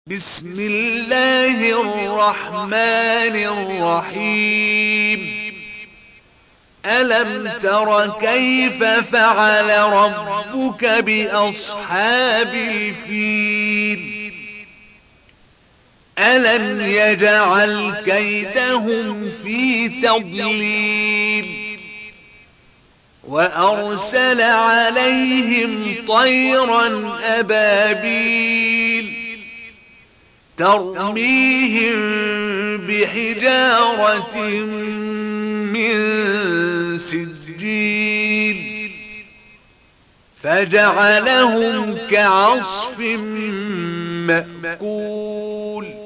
بسم الله الرحمن الرحيم. ألم تر كيف فعل ربك بأصحاب الفيل؟ ألم يجعل كيدهم في تضليل وأرسل عليهم طيرا أبابيل ترميهم بحجارة من سجيل فجعلهم كعصف مأكول.